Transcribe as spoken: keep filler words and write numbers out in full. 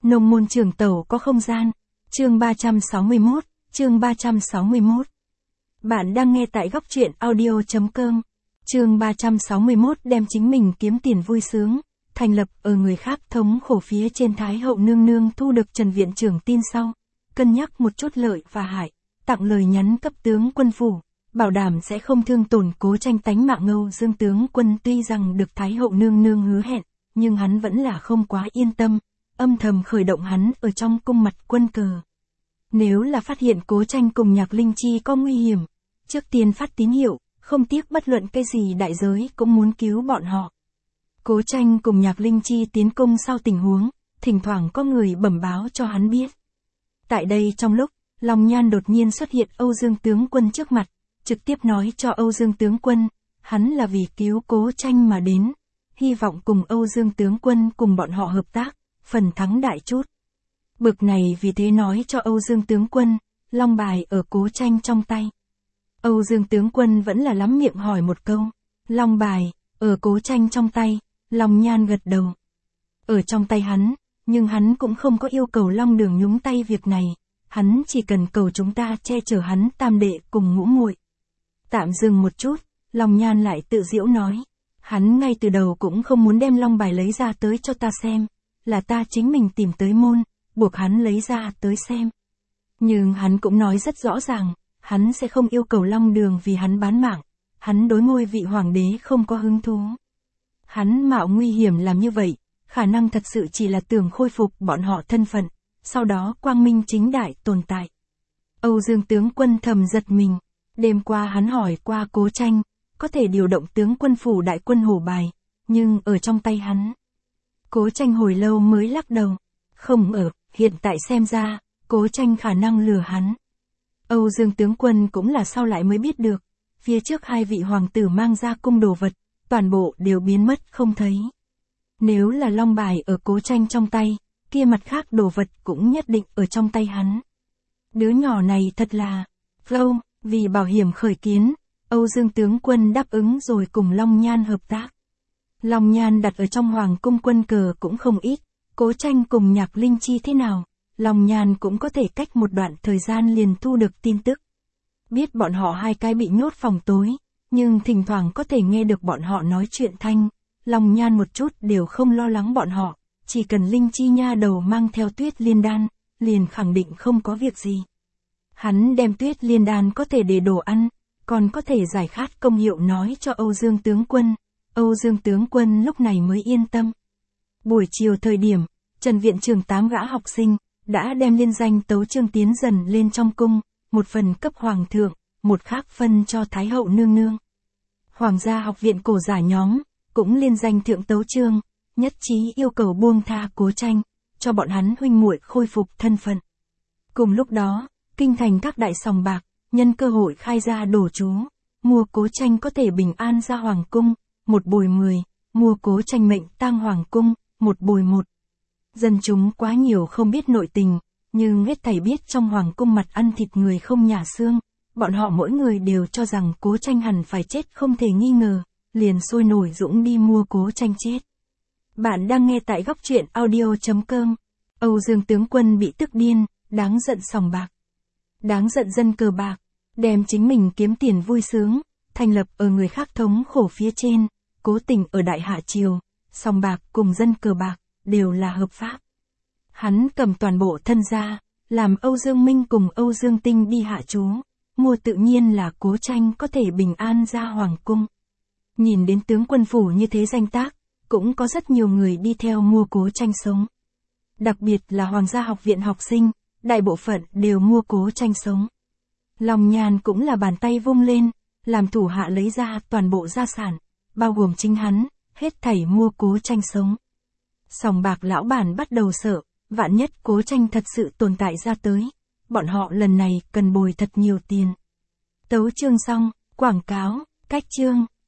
Nông môn trường tẩu có không gian. Chương ba trăm sáu mươi mốt, chương ba trăm sáu mươi mốt. Bạn đang nghe tại góc truyện audio chấm com. Chương ba trăm sáu mươi mốt đem chính mình kiếm tiền vui sướng, thành lập ở người khác thống khổ phía trên Thái hậu nương nương thu được Trần viện trưởng tin sau, cân nhắc một chút lợi và hại, tặng lời nhắn cấp tướng quân phủ, bảo đảm sẽ không thương tổn Cố Tranh tánh mạng. Âu Dương tướng quân tuy rằng được Thái hậu nương nương hứa hẹn, nhưng hắn vẫn là không quá yên tâm, âm thầm khởi động hắn ở trong cung mặt quân cờ. Nếu là phát hiện Cố Tranh cùng Nhạc Linh Chi có nguy hiểm, trước tiên phát tín hiệu, không tiếc bất luận cái gì đại giới cũng muốn cứu bọn họ. Cố Tranh cùng Nhạc Linh Chi tiến cung sau tình huống, thỉnh thoảng có người bẩm báo cho hắn biết. Tại đây trong lúc, Long Nhan đột nhiên xuất hiện Âu Dương tướng quân trước mặt, trực tiếp nói cho Âu Dương tướng quân, hắn là vì cứu Cố Tranh mà đến, hy vọng cùng Âu Dương tướng quân cùng bọn họ hợp tác, phần thắng đại chút. Bực này vì thế nói cho Âu Dương tướng quân, long bài ở Cố Tranh trong tay. Âu Dương tướng quân vẫn là lắm miệng hỏi một câu, long bài, ở Cố Tranh trong tay, Long Nhan gật đầu. Ở trong tay hắn, nhưng hắn cũng không có yêu cầu Long Đường nhúng tay việc này, hắn chỉ cần cầu chúng ta che chở hắn tam đệ cùng ngũ muội. Tạm dừng một chút, Long Nhan lại tự giễu nói, hắn ngay từ đầu cũng không muốn đem long bài lấy ra tới cho ta xem, là ta chính mình tìm tới môn, buộc hắn lấy ra tới xem. Nhưng hắn cũng nói rất rõ ràng, hắn sẽ không yêu cầu Long Đường vì hắn bán mạng, hắn đối ngôi vị hoàng đế không có hứng thú. Hắn mạo nguy hiểm làm như vậy, khả năng thật sự chỉ là tưởng khôi phục bọn họ thân phận, sau đó quang minh chính đại tồn tại. Âu Dương tướng quân thầm giật mình, đêm qua hắn hỏi qua Cố Tranh, có thể điều động tướng quân phủ đại quân hổ bài, nhưng ở trong tay hắn. Cố Tranh hồi lâu mới lắc đầu, không ở, hiện tại xem ra, Cố Tranh khả năng lừa hắn. Âu Dương tướng quân cũng là sau lại mới biết được, phía trước hai vị hoàng tử mang ra cung đồ vật, toàn bộ đều biến mất không thấy. Nếu là long bài ở Cố Tranh trong tay, kia mặt khác đồ vật cũng nhất định ở trong tay hắn. Đứa nhỏ này thật là, lâu, vì bảo hiểm khởi kiến, Âu Dương tướng quân đáp ứng rồi cùng Long Nhan hợp tác. Long Nhan đặt ở trong hoàng cung quân cờ cũng không ít, Cố Tranh cùng Nhạc Linh Chi thế nào, Long Nhan cũng có thể cách một đoạn thời gian liền thu được tin tức. Biết bọn họ hai cái bị nhốt phòng tối, nhưng thỉnh thoảng có thể nghe được bọn họ nói chuyện thanh, Long Nhan một chút đều không lo lắng bọn họ, chỉ cần Linh Chi nha đầu mang theo Tuyết Liên Đan, liền khẳng định không có việc gì. Hắn đem Tuyết Liên Đan có thể để đồ ăn, còn có thể giải khát công hiệu nói cho Âu Dương tướng quân, Âu Dương tướng quân lúc này mới yên tâm. Buổi chiều thời điểm, Trần viện trưởng tám gã học sinh, đã đem liên danh tấu chương tiến dần lên trong cung, một phần cấp hoàng thượng, một khác phân cho Thái hậu nương nương. Hoàng gia học viện cổ giả nhóm, cũng liên danh thượng tấu chương, nhất trí yêu cầu buông tha Cố Tranh, cho bọn hắn huynh muội khôi phục thân phận. Cùng lúc đó, kinh thành các đại sòng bạc, nhân cơ hội khai ra đổ chú, mua Cố Tranh có thể bình an ra hoàng cung, một bồi mười, mua Cố Tranh mệnh tang hoàng cung, một bồi một. Dân chúng quá nhiều không biết nội tình, nhưng hết thảy biết trong hoàng cung mặt ăn thịt người không nhả xương, bọn họ mỗi người đều cho rằng Cố Tranh hẳn phải chết không thể nghi ngờ, liền sôi nổi dũng đi mua Cố Tranh chết. Bạn đang nghe tại góc truyện audio chấm com. Âu Dương tướng quân bị tức điên, đáng giận sòng bạc. Đáng giận dân cờ bạc, đem chính mình kiếm tiền vui sướng, thành lập ở người khác thống khổ phía trên, cố tình ở đại hạ triều, sòng bạc cùng dân cờ bạc, đều là hợp pháp. Hắn cầm toàn bộ thân gia, làm Âu Dương Minh cùng Âu Dương Tinh đi hạ chú, mua tự nhiên là Cố Tranh có thể bình an ra hoàng cung. Nhìn đến tướng quân phủ như thế danh tác, cũng có rất nhiều người đi theo mua Cố Tranh sống. Đặc biệt là Hoàng gia học viện học sinh, đại bộ phận đều mua Cố Tranh sống. Long Nhan cũng là bàn tay vung lên, làm thủ hạ lấy ra toàn bộ gia sản, bao gồm chính hắn, hết thảy mua Cố Tranh sống. Sòng bạc lão bản bắt đầu sợ, vạn nhất Cố Tranh thật sự tồn tại ra tới, bọn họ lần này cần bồi thật nhiều tiền. Tấu chương xong, quảng cáo, cách chương.